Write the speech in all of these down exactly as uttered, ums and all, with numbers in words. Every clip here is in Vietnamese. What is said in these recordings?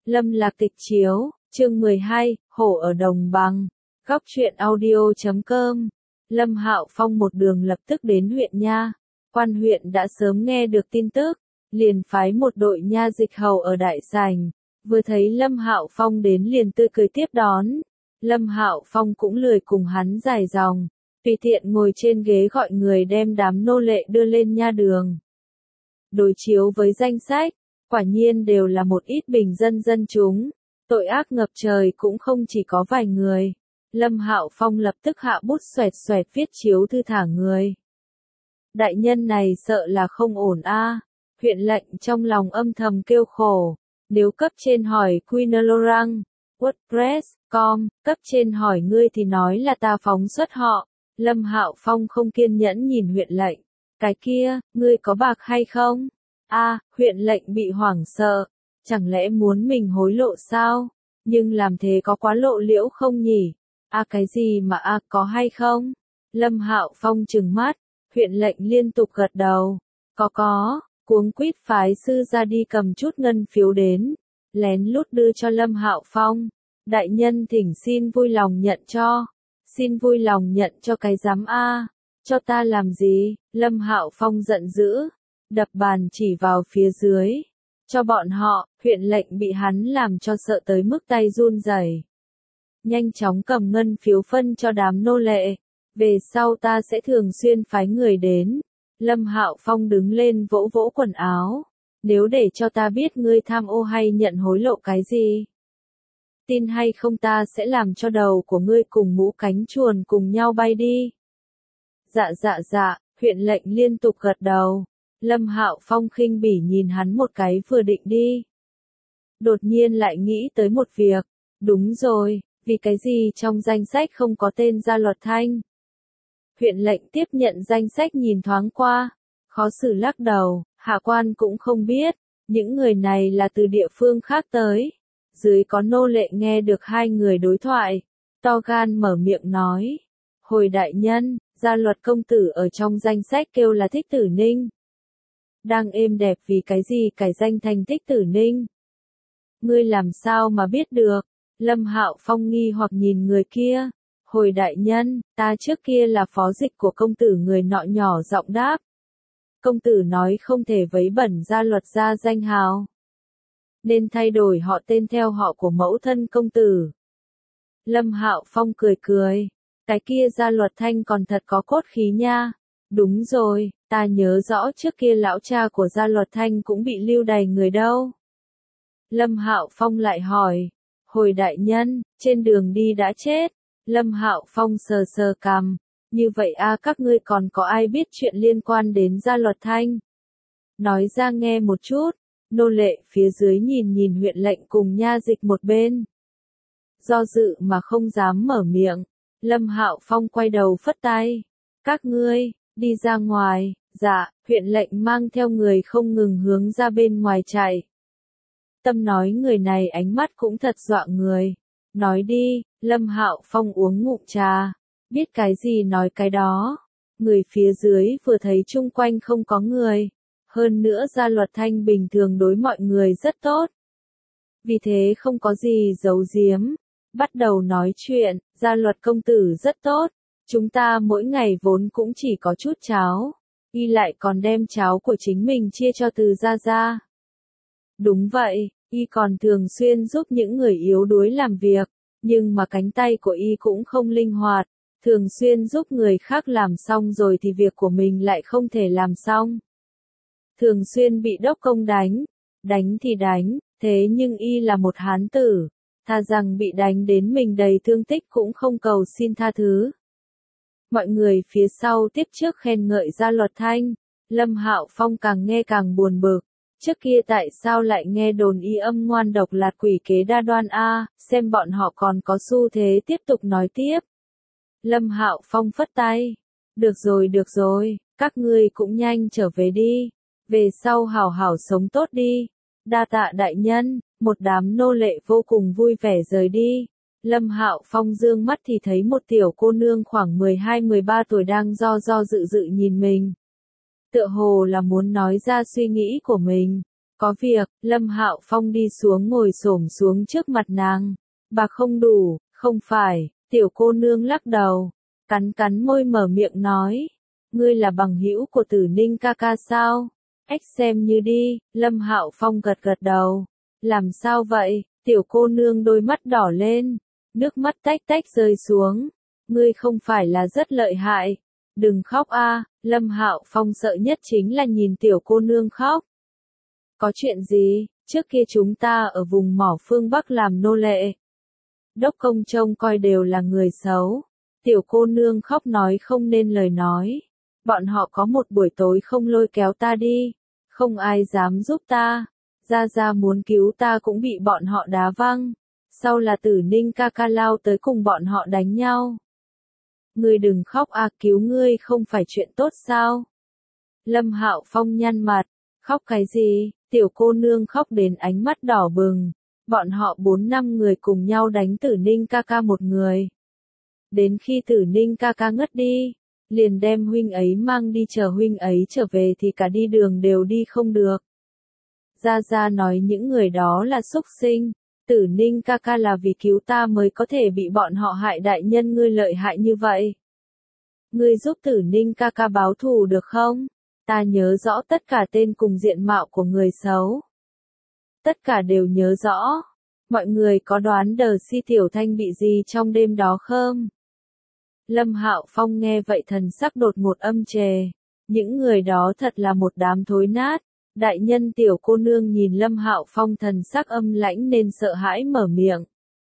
Lâm Lạc Tịch chiếu, chương mười hai, Hổ ở Đồng Bằng. Góc truyện audio chấm com. Lâm Hạo Phong một đường lập tức đến huyện nha. Quan huyện đã sớm nghe được tin tức, liền phái một đội nha dịch hầu ở đại sảnh, vừa thấy Lâm Hạo Phong đến liền tươi cười tiếp đón. Lâm Hạo Phong cũng lười cùng hắn dài dòng, tùy tiện ngồi trên ghế gọi người đem đám nô lệ đưa lên nha đường. Đối chiếu với danh sách, quả nhiên đều là một ít bình dân dân chúng, tội ác ngập trời cũng không chỉ có vài người. Lâm Hạo Phong lập tức hạ bút xoẹt xoẹt viết chiếu thư thả người. Đại nhân này sợ là không ổn a. Huyện lệnh trong lòng âm thầm kêu khổ, nếu cấp trên hỏi Quinolorang, WordPress, com, cấp trên hỏi ngươi thì nói là ta phóng xuất họ. Lâm Hạo Phong không kiên nhẫn nhìn huyện lệnh, cái kia, ngươi có bạc hay không? A, huyện lệnh bị hoảng sợ, chẳng lẽ muốn mình hối lộ sao? Nhưng làm thế có quá lộ liễu không nhỉ? A cái gì mà a có hay không? Lâm Hạo Phong trừng mắt, huyện lệnh liên tục gật đầu, có có, cuống quýt phái sư ra đi cầm chút ngân phiếu đến, lén lút đưa cho Lâm Hạo Phong. Đại nhân thỉnh xin vui lòng nhận cho, xin vui lòng nhận cho cái giám a, cho ta làm gì? Lâm Hạo Phong giận dữ, đập bàn chỉ vào phía dưới, cho bọn họ. Huyện lệnh bị hắn làm cho sợ tới mức tay run rẩy. Nhanh chóng cầm ngân phiếu phân cho đám nô lệ, về sau ta sẽ thường xuyên phái người đến. Lâm Hạo Phong đứng lên vỗ vỗ quần áo, nếu để cho ta biết ngươi tham ô hay nhận hối lộ cái gì, tin hay không ta sẽ làm cho đầu của ngươi cùng mũ cánh chuồn cùng nhau bay đi. Dạ dạ dạ, huyện lệnh liên tục gật đầu. Lâm Hạo Phong khinh bỉ nhìn hắn một cái vừa định đi. Đột nhiên lại nghĩ tới một việc, đúng rồi, vì cái gì trong danh sách không có tên Gia Luật Thanh? Huyện lệnh tiếp nhận danh sách nhìn thoáng qua, khó xử lắc đầu, hạ quan cũng không biết, những người này là từ địa phương khác tới. Dưới có nô lệ nghe được hai người đối thoại, to gan mở miệng nói, hồi đại nhân, Gia Luật công tử ở trong danh sách kêu là Thích Tử Ninh. Đang êm đẹp vì cái gì cải danh thành Thích Tử Ninh? Ngươi làm sao mà biết được? Lâm Hạo Phong nghi hoặc nhìn người kia. Hồi đại nhân, ta trước kia là phó dịch của công tử, người nọ nhỏ giọng đáp. Công tử nói không thể vấy bẩn Gia Luật ra danh hào, nên thay đổi họ tên theo họ của mẫu thân công tử. Lâm Hạo Phong cười cười, cái kia Gia Luật Thanh còn thật có cốt khí nha. Đúng rồi, ta nhớ rõ trước kia lão cha của Gia Luật Thanh cũng bị lưu đày người đâu. Lâm Hạo Phong lại hỏi, hồi đại nhân, trên đường đi đã chết. Lâm Hạo Phong sờ sờ cằm, như vậy a các ngươi còn có ai biết chuyện liên quan đến Gia Luật Thanh? Nói ra nghe một chút. Nô lệ phía dưới nhìn nhìn huyện lệnh cùng nha dịch một bên, do dự mà không dám mở miệng. Lâm Hạo Phong quay đầu phất tay, các ngươi, đi ra ngoài. Dạ, huyện lệnh mang theo người không ngừng hướng ra bên ngoài chạy. Tâm nói người này ánh mắt cũng thật dọa người. Nói đi. Lâm Hạo Phong uống ngụm trà, biết cái gì nói cái đó. Người phía dưới vừa thấy chung quanh không có người, hơn nữa Gia Luật Thanh bình thường đối mọi người rất tốt, vì thế không có gì giấu giếm, bắt đầu nói chuyện. Gia Luật công tử rất tốt, chúng ta mỗi ngày vốn cũng chỉ có chút cháo, y lại còn đem cháo của chính mình chia cho từ gia gia. Đúng vậy, y còn thường xuyên giúp những người yếu đuối làm việc, nhưng mà cánh tay của y cũng không linh hoạt, thường xuyên giúp người khác làm xong rồi thì việc của mình lại không thể làm xong. Thường xuyên bị đốc công đánh, đánh thì đánh, thế nhưng y là một hán tử, thà rằng bị đánh đến mình đầy thương tích cũng không cầu xin tha thứ. Mọi người phía sau tiếp trước khen ngợi Gia Luật Thanh, Lâm Hạo Phong càng nghe càng buồn bực, trước kia tại sao lại nghe đồn y âm ngoan độc lạt quỷ kế đa đoan a, xem bọn họ còn có xu thế tiếp tục nói tiếp. Lâm Hạo Phong phất tay, được rồi được rồi, các ngươi cũng nhanh trở về đi. Về sau hảo hảo sống tốt đi. Đa tạ đại nhân. Một đám nô lệ vô cùng vui vẻ rời đi. Lâm Hạo Phong dương mắt thì thấy một tiểu cô nương khoảng mười hai mười ba tuổi đang do do dự dự nhìn mình. Tựa hồ là muốn nói ra suy nghĩ của mình. Có việc, Lâm Hạo Phong đi xuống ngồi xổm xuống trước mặt nàng. Bạc không đủ, không phải, tiểu cô nương lắc đầu, cắn cắn môi mở miệng nói. Ngươi là bằng hữu của Tử Ninh ca ca sao? Ếch xem như đi, Lâm Hạo Phong gật gật đầu. Làm sao vậy? Tiểu cô nương đôi mắt đỏ lên, nước mắt tách tách rơi xuống. Ngươi không phải là rất lợi hại. Đừng khóc a, Lâm Hạo Phong sợ nhất chính là nhìn tiểu cô nương khóc. Có chuyện gì? Trước kia chúng ta ở vùng mỏ phương Bắc làm nô lệ. Đốc công trông coi đều là người xấu. Tiểu cô nương khóc nói không nên lời nói. Bọn họ có một buổi tối không lôi kéo ta đi. Không ai dám giúp ta. Gia Gia muốn cứu ta cũng bị bọn họ đá văng. Sau là Tử Ninh ca ca lao tới cùng bọn họ đánh nhau. Ngươi đừng khóc à, cứu ngươi không phải chuyện tốt sao? Lâm Hạo Phong nhăn mặt. Khóc cái gì? Tiểu cô nương khóc đến ánh mắt đỏ bừng. Bọn họ bốn năm người cùng nhau đánh Tử Ninh ca ca một người. Đến khi Tử Ninh ca ca ngất đi, liền đem huynh ấy mang đi, chờ huynh ấy trở về thì cả đi đường đều đi không được. Gia Gia nói những người đó là súc sinh. Tử Ninh ca ca là vì cứu ta mới có thể bị bọn họ hại, đại nhân ngươi lợi hại như vậy. Ngươi giúp Tử Ninh ca ca báo thù được không? Ta nhớ rõ tất cả tên cùng diện mạo của người xấu. Tất cả đều nhớ rõ. Mọi người có đoán Đờ Si Tiểu Thanh bị gì trong đêm đó không? Lâm Hạo Phong nghe vậy thần sắc đột ngột âm trề. Những người đó thật là một đám thối nát. Đại nhân tiểu cô nương nhìn Lâm Hạo Phong thần sắc âm lãnh nên sợ hãi mở miệng.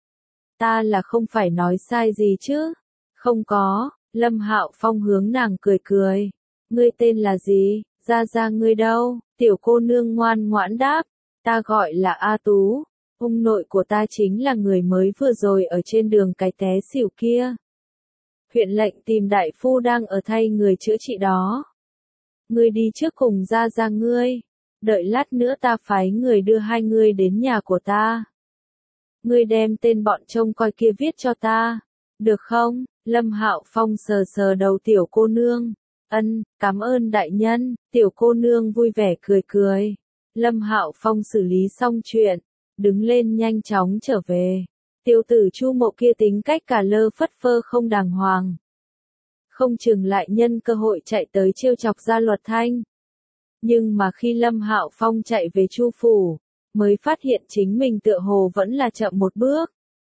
Ta là không phải nói sai gì chứ? Không có, Lâm Hạo Phong hướng nàng cười cười. Ngươi tên là gì? Gia Gia ngươi đâu? Tiểu cô nương ngoan ngoãn đáp. Ta gọi là A Tú. Ông nội của ta chính là người mới vừa rồi ở trên đường cái té xỉu kia. Huyện lệnh tìm đại phu đang ở thay người chữa trị đó. Ngươi đi trước cùng Gia Gia ngươi. Đợi lát nữa ta phái người đưa hai ngươi đến nhà của ta. Ngươi đem tên bọn trông coi kia viết cho ta. Được không? Lâm Hạo Phong sờ sờ đầu tiểu cô nương. Ân, cảm ơn đại nhân. Tiểu cô nương vui vẻ cười cười. Lâm Hạo Phong xử lý xong chuyện, đứng lên nhanh chóng trở về. Tiểu tử Chu Mộ kia tính cách cả lơ phất phơ không đàng hoàng. Không chừng lại nhân cơ hội chạy tới trêu chọc Gia Luật Thanh. Nhưng mà khi Lâm Hạo Phong chạy về Chu phủ, mới phát hiện chính mình tựa hồ vẫn là chậm một bước.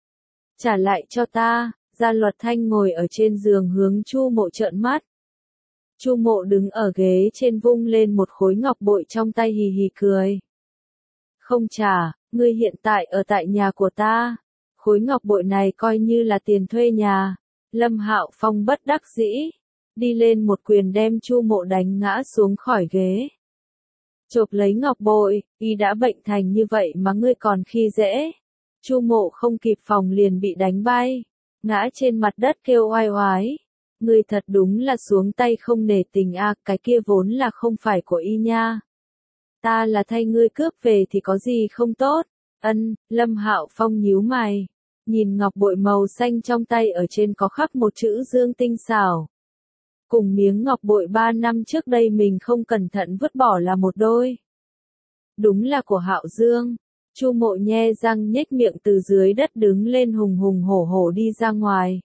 Trả lại cho ta, Gia Luật Thanh ngồi ở trên giường hướng Chu Mộ trợn mắt. Chu Mộ đứng ở ghế trên vung lên một khối ngọc bội trong tay hì hì cười. Không trả, ngươi hiện tại ở tại nhà của ta. Khối ngọc bội này coi như là tiền thuê nhà. Lâm Hạo Phong bất đắc dĩ, đi lên một quyền đem Chu Mộ đánh ngã xuống khỏi ghế. Chộp lấy ngọc bội, y đã bệnh thành như vậy mà ngươi còn khi dễ. Chu Mộ không kịp phòng liền bị đánh bay, ngã trên mặt đất kêu oai oái. Ngươi thật đúng là xuống tay không nể tình a, à, cái kia vốn là không phải của y nha. Ta là thay ngươi cướp về thì có gì không tốt. Ân, Lâm Hạo Phong nhíu mày, nhìn ngọc bội màu xanh trong tay ở trên có khắc một chữ Dương tinh xảo. Cùng miếng ngọc bội ba năm trước đây mình không cẩn thận vứt bỏ là một đôi. Đúng là của Hạo Dương. Chu Mộ nhe răng nhếch miệng từ dưới đất đứng lên hùng hùng hổ hổ đi ra ngoài.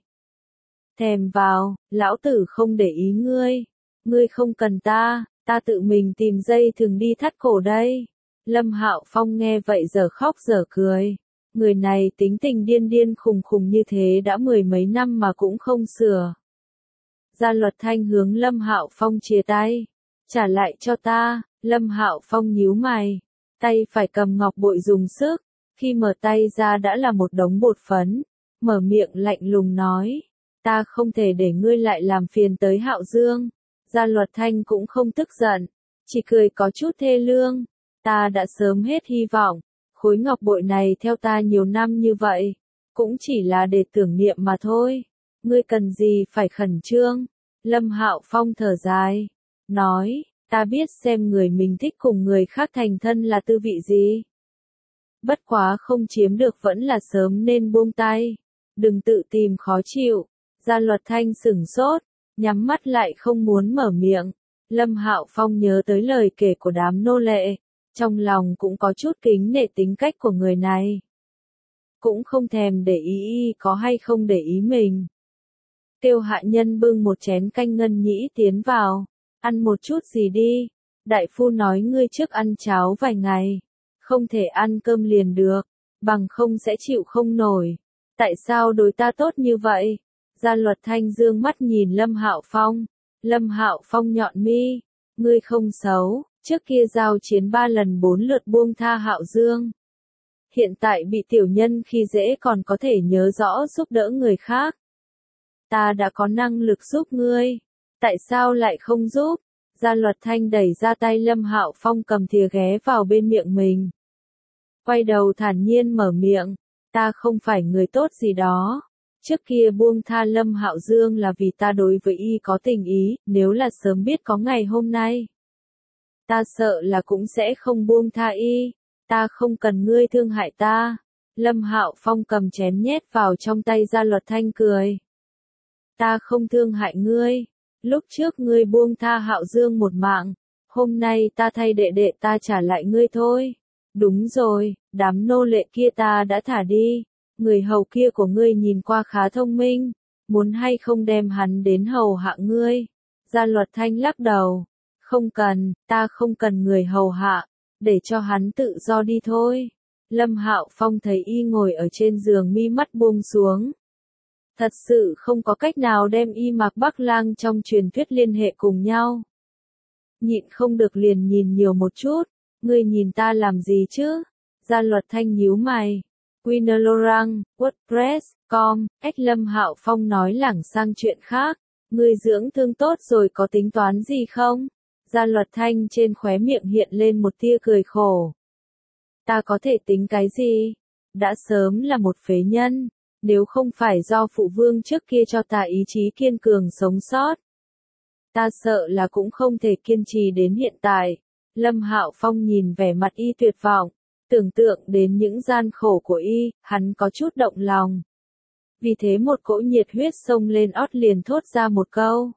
Thèm vào, lão tử không để ý ngươi. Ngươi không cần ta, ta tự mình tìm dây thừng đi thắt cổ đây. Lâm Hạo Phong nghe vậy giờ khóc giờ cười. Người này tính tình điên điên khùng khùng như thế đã mười mấy năm mà cũng không sửa. Gia Luật Thanh hướng Lâm Hạo Phong chia tay. Trả lại cho ta. Lâm Hạo Phong nhíu mày. Tay phải cầm ngọc bội dùng sức. Khi mở tay ra đã là một đống bột phấn. Mở miệng lạnh lùng nói. Ta không thể để ngươi lại làm phiền tới Hạo Dương. Gia Luật Thanh cũng không tức giận. Chỉ cười có chút thê lương. Ta đã sớm hết hy vọng. Khối ngọc bội này theo ta nhiều năm như vậy. Cũng chỉ là để tưởng niệm mà thôi. Ngươi cần gì phải khẩn trương? Lâm Hạo Phong thở dài. Nói, ta biết xem người mình thích cùng người khác thành thân là tư vị gì. Bất quá không chiếm được vẫn là sớm nên buông tay. Đừng tự tìm khó chịu. Gia Luật Thanh sửng sốt, nhắm mắt lại không muốn mở miệng. Lâm Hạo Phong nhớ tới lời kể của đám nô lệ. trong lòng cũng có chút kính nể tính cách của người này. Cũng không thèm để ý y có hay không để ý mình. Kêu hạ nhân bưng một chén canh ngân nhĩ tiến vào, ăn một chút gì đi, đại phu nói ngươi trước ăn cháo vài ngày, không thể ăn cơm liền được, bằng không sẽ chịu không nổi. Tại sao đối ta tốt như vậy? Gia Luật Thanh dương mắt nhìn Lâm Hạo Phong. Lâm Hạo Phong nhọn mi, ngươi không xấu, trước kia giao chiến ba lần bốn lượt buông tha Hạo Dương. Hiện tại bị tiểu nhân khi dễ còn có thể nhớ rõ giúp đỡ người khác. Ta đã có năng lực giúp ngươi, tại sao lại không giúp? Gia Luật Thanh đẩy ra tay Lâm Hạo Phong cầm thìa ghé vào bên miệng mình. Quay đầu thản nhiên mở miệng, ta không phải người tốt gì đó. Trước kia buông tha Lâm Hạo Dương là vì ta đối với y có tình ý, nếu là sớm biết có ngày hôm nay. Ta sợ là cũng sẽ không buông tha y, ta không cần ngươi thương hại ta. Lâm Hạo Phong cầm chén nhét vào trong tay Gia Luật Thanh cười. Ta không thương hại ngươi, lúc trước ngươi buông tha Hạo Dương một mạng, hôm nay ta thay đệ đệ ta trả lại ngươi thôi. Đúng rồi, đám nô lệ kia ta đã thả đi. Người hầu kia của ngươi nhìn qua khá thông minh, muốn hay không đem hắn đến hầu hạ ngươi? Gia Luật Thanh lắc đầu, không cần, ta không cần người hầu hạ, để cho hắn tự do đi thôi. Lâm Hạo Phong thấy y ngồi ở trên giường mi mắt buông xuống. Thật sự không có cách nào đem y Mạc Bắc Lang trong truyền thuyết liên hệ cùng nhau. Nhịn không được liền nhìn nhiều một chút, ngươi nhìn ta làm gì chứ? Gia Luật Thanh nhíu mày. Quinolorang, WordPress, com, Ách Lâm Hạo Phong nói lảng sang chuyện khác. Ngươi dưỡng thương tốt rồi có tính toán gì không? Gia Luật Thanh trên khóe miệng hiện lên một tia cười khổ. Ta có thể tính cái gì? Đã sớm là một phế nhân, nếu không phải do phụ vương trước kia cho ta ý chí kiên cường sống sót. Ta sợ là cũng không thể kiên trì đến hiện tại. Lâm Hạo Phong nhìn vẻ mặt y tuyệt vọng. Tưởng tượng đến những gian khổ của y, hắn có chút động lòng. Vì thế một cỗ nhiệt huyết xông lên ót liền thốt ra một câu.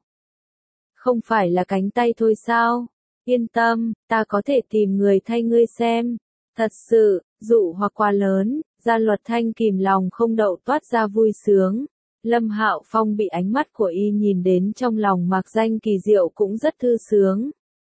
Không phải là cánh tay thôi sao? Yên tâm, ta có thể tìm người thay ngươi xem. Thật sự, dụ hoặc quá lớn, Gia Luật Thanh kìm lòng không đậu toát ra vui sướng. Lâm Hạo Phong bị ánh mắt của y nhìn đến trong lòng mạc danh kỳ diệu cũng rất thư sướng.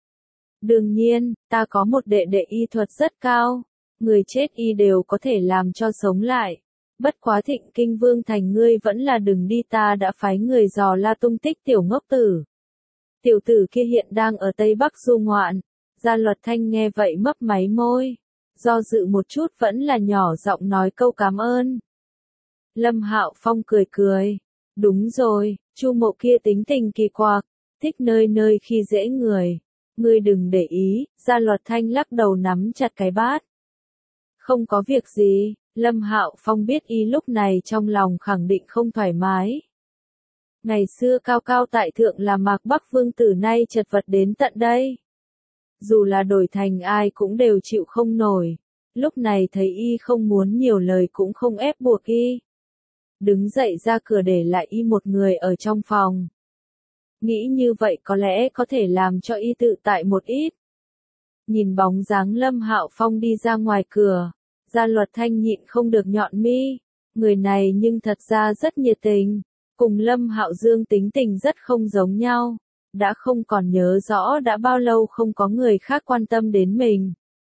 Đương nhiên, ta có một đệ đệ y thuật rất cao. Người chết y đều có thể làm cho sống lại. Bất quá Thịnh Kinh Vương thành ngươi vẫn là đừng đi, ta đã phái người dò la tung tích tiểu ngốc tử. Tiểu tử kia hiện đang ở Tây Bắc du ngoạn. Gia Luật Thanh nghe vậy mấp máy môi. Do dự một chút vẫn là nhỏ giọng nói câu cảm ơn. Lâm Hạo Phong cười cười. Đúng rồi, Chu Mộ kia tính tình kỳ quặc, thích nơi nơi khi dễ người. Ngươi đừng để ý, Gia Luật Thanh lắc đầu nắm chặt cái bát. Không có việc gì, Lâm Hạo Phong biết y lúc này trong lòng khẳng định không thoải mái. Ngày xưa cao cao tại thượng là Mạc Bắc Vương tử nay chật vật đến tận đây. Dù là đổi thành ai cũng đều chịu không nổi. Lúc này thấy y không muốn nhiều lời cũng không ép buộc y. Đứng dậy ra cửa để lại y một người ở trong phòng. Nghĩ như vậy có lẽ có thể làm cho y tự tại một ít. Nhìn bóng dáng Lâm Hạo Phong đi ra ngoài cửa, Gia Luật Thanh nhịn không được nhọn mi, người này nhưng thật ra rất nhiệt tình, cùng Lâm Hạo Dương tính tình rất không giống nhau, đã không còn nhớ rõ đã bao lâu không có người khác quan tâm đến mình.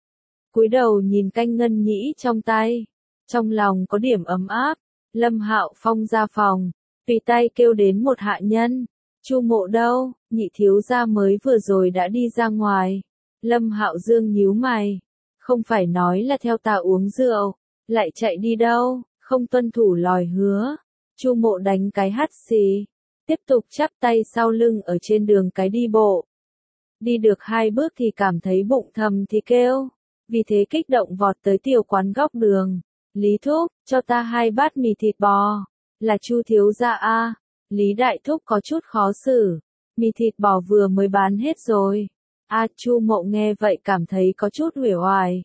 Cúi đầu nhìn canh ngân nhĩ trong tay, trong lòng có điểm ấm áp, Lâm Hạo Phong ra phòng, tùy tay kêu đến một hạ nhân, Chu Mộ đâu, nhị thiếu gia mới vừa rồi đã đi ra ngoài. Lâm Hạo Dương nhíu mày, không phải nói là theo ta uống rượu, lại chạy đi đâu, không tuân thủ lời hứa. Chu Mộ đánh cái hắt xì, tiếp tục chắp tay sau lưng ở trên đường cái đi bộ. Đi được hai bước thì cảm thấy bụng thầm thì kêu, vì thế kích động vọt tới tiểu quán góc đường. Lý Thúc, cho ta hai bát mì thịt bò. Là Chu thiếu gia a. Lý Đại Thúc có chút khó xử, mì thịt bò vừa mới bán hết rồi. A Chu Mộ nghe vậy cảm thấy có chút uể oải.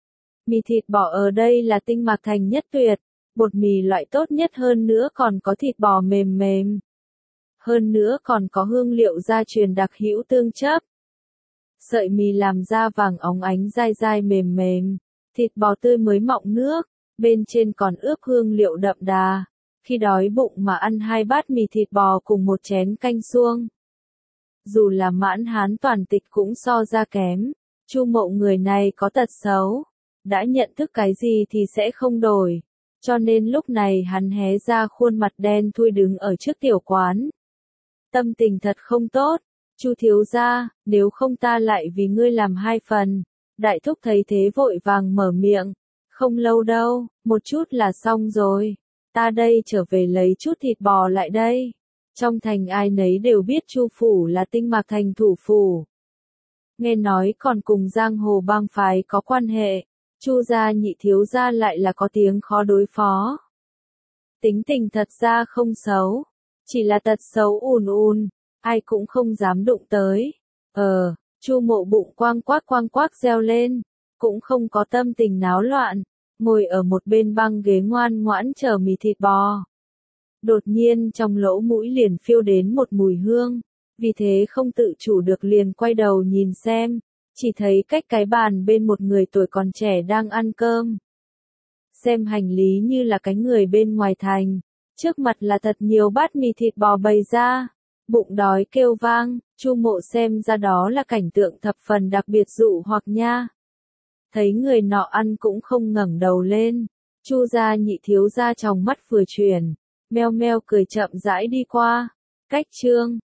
Mì thịt bò ở đây là tinh Mạc Thành nhất tuyệt, bột mì loại tốt nhất, hơn nữa còn có thịt bò mềm mềm. Hơn nữa còn có hương liệu gia truyền đặc hữu tương chấp. Sợi mì làm ra vàng óng ánh dai dai mềm mềm, thịt bò tươi mới mọng nước, bên trên còn ướp hương liệu đậm đà. Khi đói bụng mà ăn hai bát mì thịt bò cùng một chén canh suông. Dù là mãn hán toàn tịch cũng so ra kém, Chu Mậu người này có tật xấu, đã nhận thức cái gì thì sẽ không đổi, cho nên lúc này hắn hé ra khuôn mặt đen thui đứng ở trước tiểu quán. Tâm tình thật không tốt, Chu thiếu gia, nếu không ta lại vì ngươi làm hai phần. Đại thúc thấy thế vội vàng mở miệng, không lâu đâu, một chút là xong rồi, ta đây trở về lấy chút thịt bò lại đây. Trong thành ai nấy đều biết Chu phủ là Tinh Mạc thành thủ phủ. Nghe nói còn cùng giang hồ bang phái có quan hệ, Chu gia nhị thiếu gia lại là có tiếng khó đối phó. Tính tình thật ra không xấu, chỉ là tật xấu ùn ùn, ai cũng không dám đụng tới. Ờ, Chu Mộ bụng quang quác quang quác reo lên, cũng không có tâm tình náo loạn, ngồi ở một bên băng ghế ngoan ngoãn chờ mì thịt bò. Đột nhiên trong lỗ mũi liền phiêu đến một mùi hương, vì thế không tự chủ được liền quay đầu nhìn xem, chỉ thấy cách cái bàn bên một người tuổi còn trẻ đang ăn cơm. Xem hành lý như là cái người bên ngoài thành, trước mặt là thật nhiều bát mì thịt bò bày ra, bụng đói kêu vang, Chu Mộ xem ra đó là cảnh tượng thập phần đặc biệt dụ hoặc nha. Thấy người nọ ăn cũng không ngẩng đầu lên, Chu gia nhị thiếu gia trong mắt vừa chuyển, meo meo cười chậm rãi đi qua. Cách chương